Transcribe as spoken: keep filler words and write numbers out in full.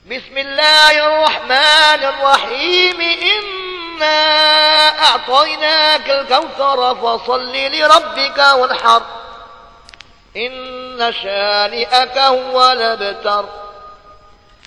بسم الله الرحمن الرحيم إنا أعطيناك الكوثر فصل لربك وانحر إن شانئك هو الأبتر